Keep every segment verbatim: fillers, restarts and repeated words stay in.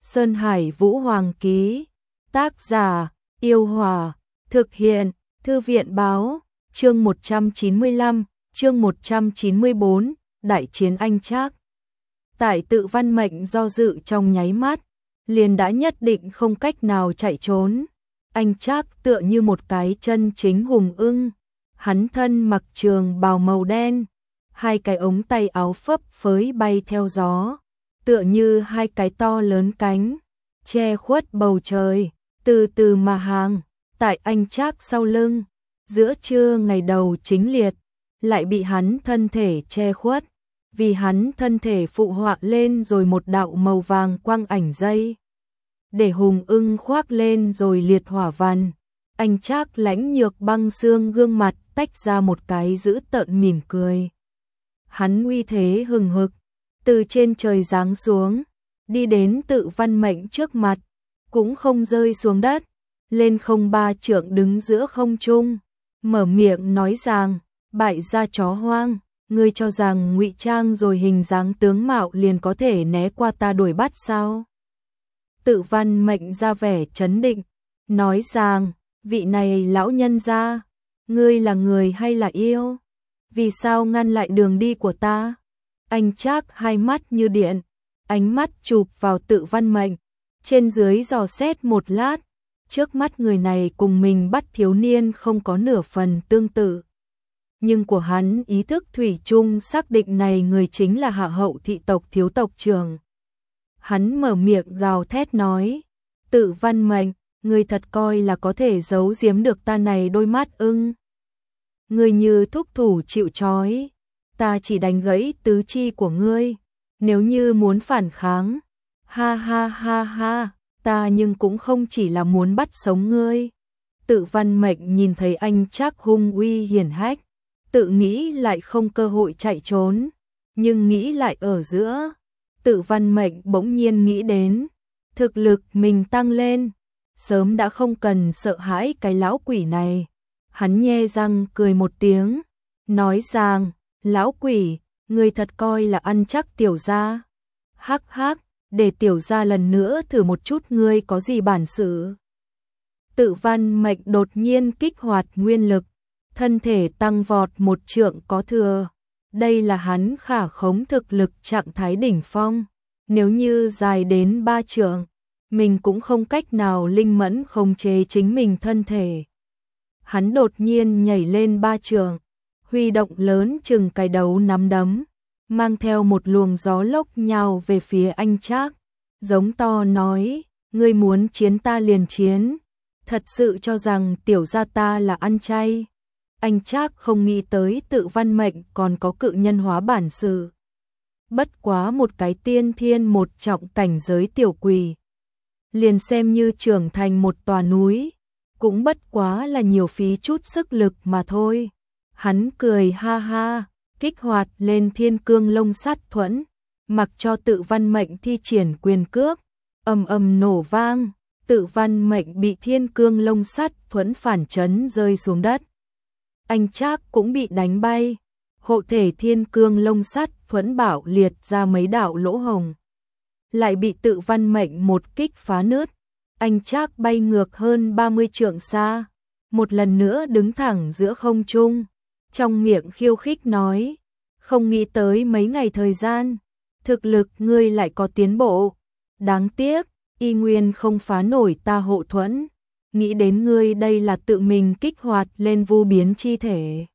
Sơn Hải Vũ Hoàng ký. Tác giả: Yêu Hòa. Thực hiện: Thư viện Báo. Chương một trăm chín mươi lăm, chương một trăm chín mươi bốn, Đại chiến Anh Trác. Tại Tự Văn Mệnh do dự trong nháy mắt, liền đã nhất định không cách nào chạy trốn. Anh Trác tựa như một cái chân chính hùng ưng, hắn thân mặc trường bào màu đen, hai cái ống tay áo phấp phới bay theo gió, tựa như hai cái to lớn cánh, che khuất bầu trời, từ từ mà hàng. Tại anh Trác sau lưng, giữa trưa ngày đầu chính liệt, lại bị hắn thân thể che khuất, vì hắn thân thể phụ họa lên rồi một đạo màu vàng quang ảnh dây, để hùng ưng khoác lên rồi liệt hỏa văn. Anh Trác lãnh nhược băng xương gương mặt tách ra một cái dữ tợn mỉm cười. Hắn uy thế hừng hực, từ trên trời giáng xuống, đi đến Tự Văn Mệnh trước mặt, cũng không rơi xuống đất, lên không ba trượng đứng giữa không trung, mở miệng nói rằng: bại gia chó hoang, ngươi cho rằng ngụy trang rồi hình dáng tướng mạo liền có thể né qua ta đuổi bắt sao? Tự Văn Mệnh ra vẻ trấn định, nói rằng: vị này lão nhân gia, ngươi là người hay là yêu? Vì sao ngăn lại đường đi của ta? Anh Trác hai mắt như điện, ánh mắt chụp vào Tự Văn Mệnh, trên dưới dò xét một lát, trước mắt người này cùng mình bắt thiếu niên không có nửa phần tương tự. Nhưng của hắn ý thức thủy chung xác định này người chính là Hạ Hậu thị tộc thiếu tộc trưởng. Hắn mở miệng gào thét nói: Tự Văn Mệnh, ngươi thật coi là có thể giấu giếm được ta này đôi mắt ưng? Ngươi như thúc thủ chịu trói, ta chỉ đánh gãy tứ chi của ngươi. Nếu như muốn phản kháng, ha ha ha ha, ta nhưng cũng không chỉ là muốn bắt sống ngươi. Tự Văn Mệnh nhìn thấy anh Trác hung uy hiển hách, tự nghĩ lại không cơ hội chạy trốn, nhưng nghĩ lại ở giữa, Tự Văn Mệnh bỗng nhiên nghĩ đến, thực lực mình tăng lên, sớm đã không cần sợ hãi cái lão quỷ này. Hắn nhe răng cười một tiếng, nói rằng: lão quỷ, ngươi thật coi là ăn chắc tiểu gia. Hắc hắc, để tiểu gia lần nữa thử một chút ngươi có gì bản sự. Tự Văn Mệnh đột nhiên kích hoạt nguyên lực, thân thể tăng vọt một trượng có thừa. Đây là hắn khả khống thực lực trạng thái đỉnh phong. Nếu như dài đến ba trượng, mình cũng không cách nào linh mẫn khống chế chính mình thân thể. Hắn đột nhiên nhảy lên ba trượng, huy động lớn chừng cái đấu nắm đấm, mang theo một luồng gió lốc nhào về phía anh Trác, giống to nói: ngươi muốn chiến ta liền chiến, thật sự cho rằng tiểu gia ta là ăn chay? Anh Trác không nghĩ tới Tự Văn Mệnh còn có cự nhân hóa bản sự. Bất quá một cái tiên thiên một trọng cảnh giới tiểu quỷ, liền xem như trưởng thành một tòa núi, cũng bất quá là nhiều phí chút sức lực mà thôi. Hắn cười ha ha, kích hoạt lên Thiên Cương Lông Sắt Thuẫn, mặc cho Tự Văn Mệnh thi triển quyền cước, ầm ầm nổ vang, Tự Văn Mệnh bị Thiên Cương Lông Sắt Thuẫn phản chấn rơi xuống đất. Anh Trác cũng bị đánh bay, hộ thể Thiên Cương Lông Sắt Thuẫn bảo liệt ra mấy đạo lỗ hồng, lại bị Tự Văn Mệnh một kích phá nứt. Anh Trác bay ngược hơn ba mươi trượng xa, một lần nữa đứng thẳng giữa không trung, trong miệng khiêu khích nói: không nghĩ tới mấy ngày thời gian, thực lực ngươi lại có tiến bộ. Đáng tiếc, y nguyên không phá nổi ta hộ thuẫn. Nghĩ đến ngươi đây là tự mình kích hoạt lên vu biến chi thể.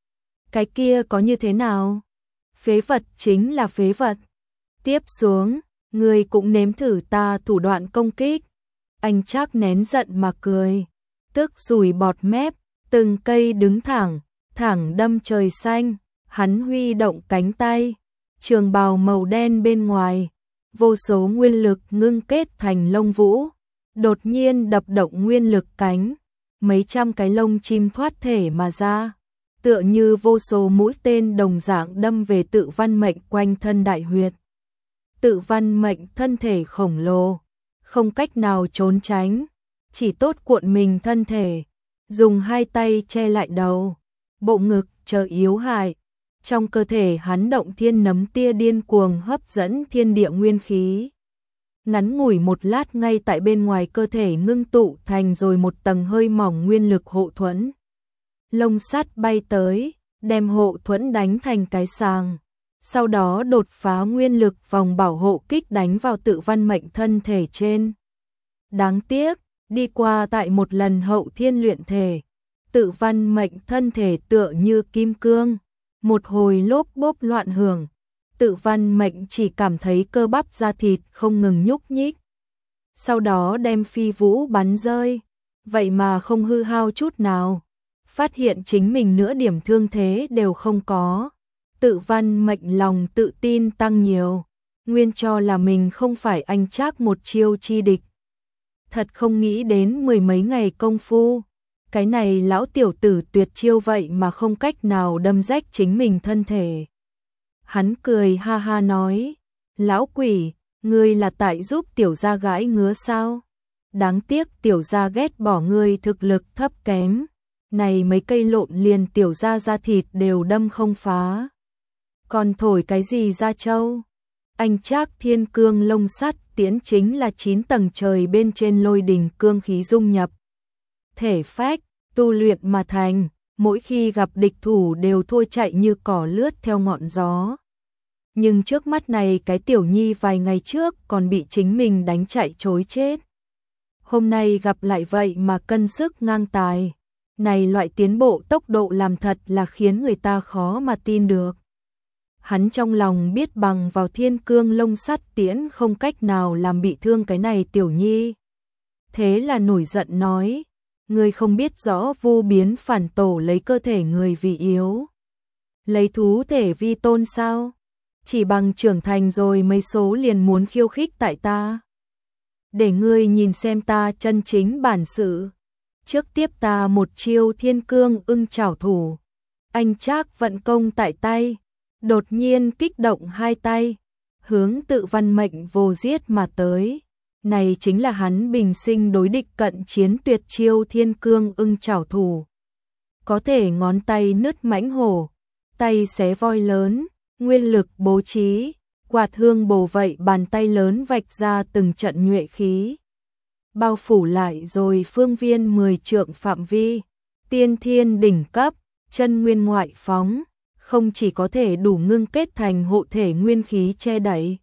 Cái kia có như thế nào? Phế vật chính là phế vật. Tiếp xuống, ngươi cũng nếm thử ta thủ đoạn công kích. Anh Trác nén giận mà cười, tức sùi bọt mép, từng cây đứng thẳng, thẳng đâm trời xanh. Hắn huy động cánh tay, trường bào màu đen bên ngoài, vô số nguyên lực ngưng kết thành lông vũ, đột nhiên đập động nguyên lực cánh, mấy trăm cái lông chim thoát thể mà ra, tựa như vô số mũi tên đồng dạng đâm về Tự Văn Mệnh quanh thân đại huyệt. Tự Văn Mệnh thân thể khổng lồ, không cách nào trốn tránh, chỉ tốt cuộn mình thân thể, dùng hai tay che lại đầu, bộ ngực chờ yếu hại. Trong cơ thể hắn động thiên nấm tia điên cuồng hấp dẫn thiên địa nguyên khí. ngắn ngủi một lát ngay tại bên ngoài cơ thể ngưng tụ thành rồi một tầng hơi mỏng nguyên lực hộ thuẫn. Lông sắt bay tới, đem hộ thuẫn đánh thành cái sàng, sau đó đột phá nguyên lực vòng bảo hộ kích đánh vào Tự Văn Mệnh thân thể trên. Đáng tiếc, đi qua tại một lần hậu thiên luyện thể, Tự Văn Mệnh thân thể tựa như kim cương, một hồi lốp bốp loạn hưởng, Tự Văn Mệnh chỉ cảm thấy cơ bắp da thịt không ngừng nhúc nhích. Sau đó đem phi vũ bắn rơi, vậy mà không hư hao chút nào, phát hiện chính mình nửa điểm thương thế đều không có. Tự Văn Mệnh lòng tự tin tăng nhiều, nguyên cho là mình không phải anh Trác một chiêu chi địch. Thật không nghĩ đến mười mấy ngày công phu, cái này lão tiểu tử tuyệt chiêu vậy mà không cách nào đâm rách chính mình thân thể. Hắn cười ha ha nói, lão quỷ, ngươi là tại giúp tiểu gia gãi ngứa sao? Đáng tiếc tiểu gia ghét bỏ ngươi thực lực thấp kém, này mấy cây lộn liền tiểu gia da thịt đều đâm không phá. Còn thổi cái gì ra châu? Anh Trác thiên cương lông sắt tiễn chính là chín tầng trời bên trên lôi đình cương khí dung nhập thể phách, tu luyện mà thành, mỗi khi gặp địch thủ đều thua chạy như cỏ lướt theo ngọn gió. Nhưng trước mắt này cái tiểu nhi vài ngày trước còn bị chính mình đánh chạy trối chết. Hôm nay gặp lại vậy mà cân sức ngang tài. Này loại tiến bộ tốc độ làm thật là khiến người ta khó mà tin được. Hắn trong lòng biết bằng vào thiên cương lông sắt tiễn không cách nào làm bị thương cái này tiểu nhi. Thế là nổi giận nói, ngươi không biết rõ vô biến phản tổ lấy cơ thể người vì yếu, lấy thú thể vi tôn sao? Chỉ bằng trưởng thành rồi mấy số liền muốn khiêu khích tại ta. Để ngươi nhìn xem ta chân chính bản sự. Trước tiếp ta một chiêu thiên cương ưng chảo thủ. Anh Trác vận công tại tay, đột nhiên kích động hai tay, hướng Tự Văn Mệnh vô giết mà tới. Này chính là hắn bình sinh đối địch cận chiến tuyệt chiêu thiên cương ưng chảo thủ. Có thể ngón tay nứt mãnh hổ, tay xé voi lớn, nguyên lực bố trí, quạt hương bổ vậy bàn tay lớn vạch ra từng trận nhuệ khí. Bao phủ lại rồi phương viên mười trượng phạm vi, tiên thiên đỉnh cấp, chân nguyên ngoại phóng, không chỉ có thể đủ ngưng kết thành hộ thể nguyên khí che đậy,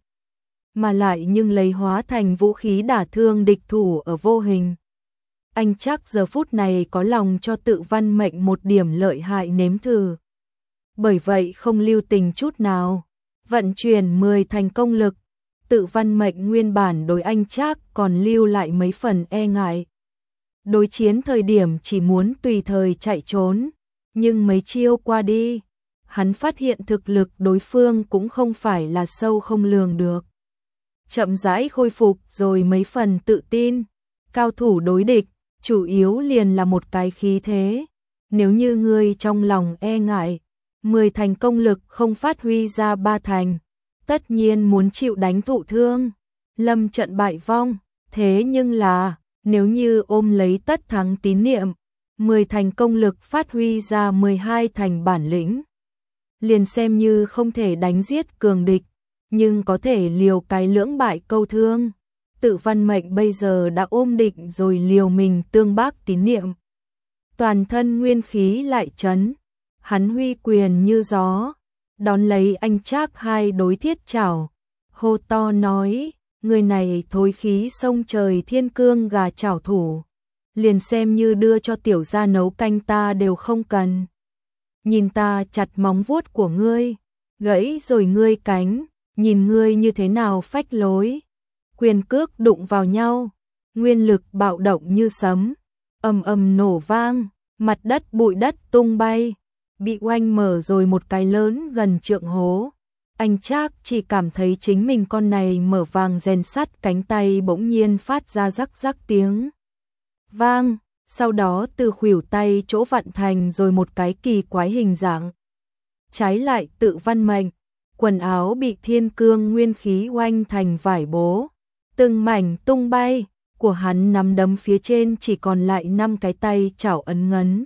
mà lại nhưng lấy hóa thành vũ khí đả thương địch thủ ở vô hình. Anh Trác giờ phút này có lòng cho Tự Văn Mệnh một điểm lợi hại nếm thử. Bởi vậy không lưu tình chút nào, vận chuyển mười thành công lực. Tự Văn Mệnh nguyên bản đối anh Trác còn lưu lại mấy phần e ngại. Đối chiến thời điểm chỉ muốn tùy thời chạy trốn, nhưng mấy chiêu qua đi, hắn phát hiện thực lực đối phương cũng không phải là sâu không lường được. Chậm rãi khôi phục rồi mấy phần tự tin, cao thủ đối địch, chủ yếu liền là một cái khí thế. Nếu như ngươi trong lòng e ngại, mười thành công lực không phát huy ra ba thành, tất nhiên muốn chịu đánh thụ thương, lâm trận bại vong. Thế nhưng là, nếu như ôm lấy tất thắng tín niệm, mười thành công lực phát huy ra mười hai thành bản lĩnh, liền xem như không thể đánh giết cường địch, nhưng có thể liều cái lưỡng bại câu thương. Tự Văn Mệnh bây giờ đã ôm định rồi liều mình tương bác tín niệm. Toàn thân nguyên khí lại chấn, hắn huy quyền như gió, đón lấy anh Trác hai đối thiết chảo, hô to nói, người này thối khí sông trời thiên cương gà chảo thủ, liền xem như đưa cho tiểu gia nấu canh ta đều không cần. Nhìn ta chặt móng vuốt của ngươi, gãy rồi ngươi cánh, nhìn ngươi như thế nào phách lối. Quyền cước đụng vào nhau, nguyên lực bạo động như sấm, ầm ầm nổ vang, mặt đất bụi đất tung bay, bị oanh mở rồi một cái lớn gần trượng hố. Anh Trác chỉ cảm thấy chính mình con này mở vàng rèn sắt cánh tay bỗng nhiên phát ra rắc rắc tiếng vang, sau đó từ khuỷu tay chỗ vặn thành rồi một cái kỳ quái hình dạng. Trái lại Tự Văn Mệnh, quần áo bị thiên cương nguyên khí oanh thành vải bố, từng mảnh tung bay, của hắn nắm đấm phía trên chỉ còn lại năm cái tay chảo ấn ngấn.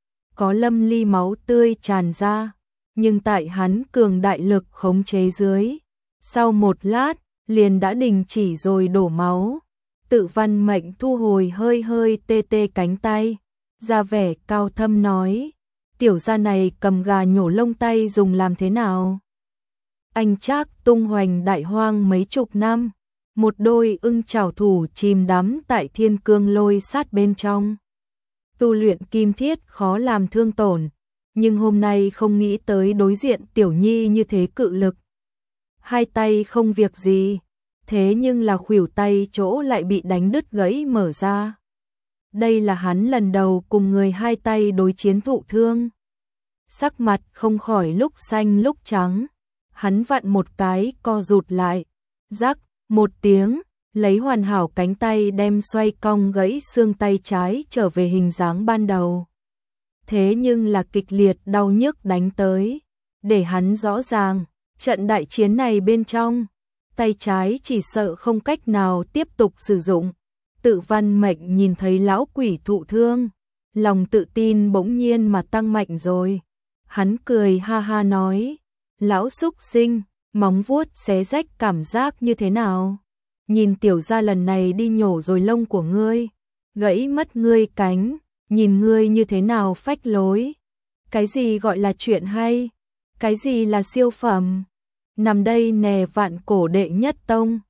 Có lâm ly máu tươi tràn ra, nhưng tại hắn cường đại lực khống chế dưới, sau một lát, liền đã đình chỉ rồi đổ máu. Tự Văn Mệnh thu hồi hơi hơi tê tê cánh tay, ra vẻ cao thâm nói, tiểu gia này cầm gà nhổ lông tay dùng làm thế nào? Anh Trác tung hoành đại hoang mấy chục năm, một đôi ưng chảo thủ chìm đắm tại thiên cương lôi sát bên trong. Tu luyện kim thiết khó làm thương tổn, nhưng hôm nay không nghĩ tới đối diện tiểu nhi như thế cự lực. Hai tay không việc gì, thế nhưng là khuỷu tay chỗ lại bị đánh đứt gãy mở ra. Đây là hắn lần đầu cùng người hai tay đối chiến thụ thương. Sắc mặt không khỏi lúc xanh lúc trắng, hắn vặn một cái co rụt lại, rắc một tiếng, lấy hoàn hảo cánh tay đem xoay cong gãy xương tay trái trở về hình dáng ban đầu. Thế nhưng là kịch liệt đau nhức đánh tới, để hắn rõ ràng, trận đại chiến này bên trong, tay trái chỉ sợ không cách nào tiếp tục sử dụng. Tự Văn Mệnh nhìn thấy lão quỷ thụ thương, lòng tự tin bỗng nhiên mà tăng mạnh rồi. Hắn cười ha ha nói, lão xúc sinh, móng vuốt xé rách cảm giác như thế nào? Nhìn tiểu gia lần này đi nhổ rồi lông của ngươi, gãy mất ngươi cánh, nhìn ngươi như thế nào phách lối. Cái gì gọi là chuyện hay? Cái gì là siêu phẩm? Nằm đây nè vạn cổ đệ nhất tông.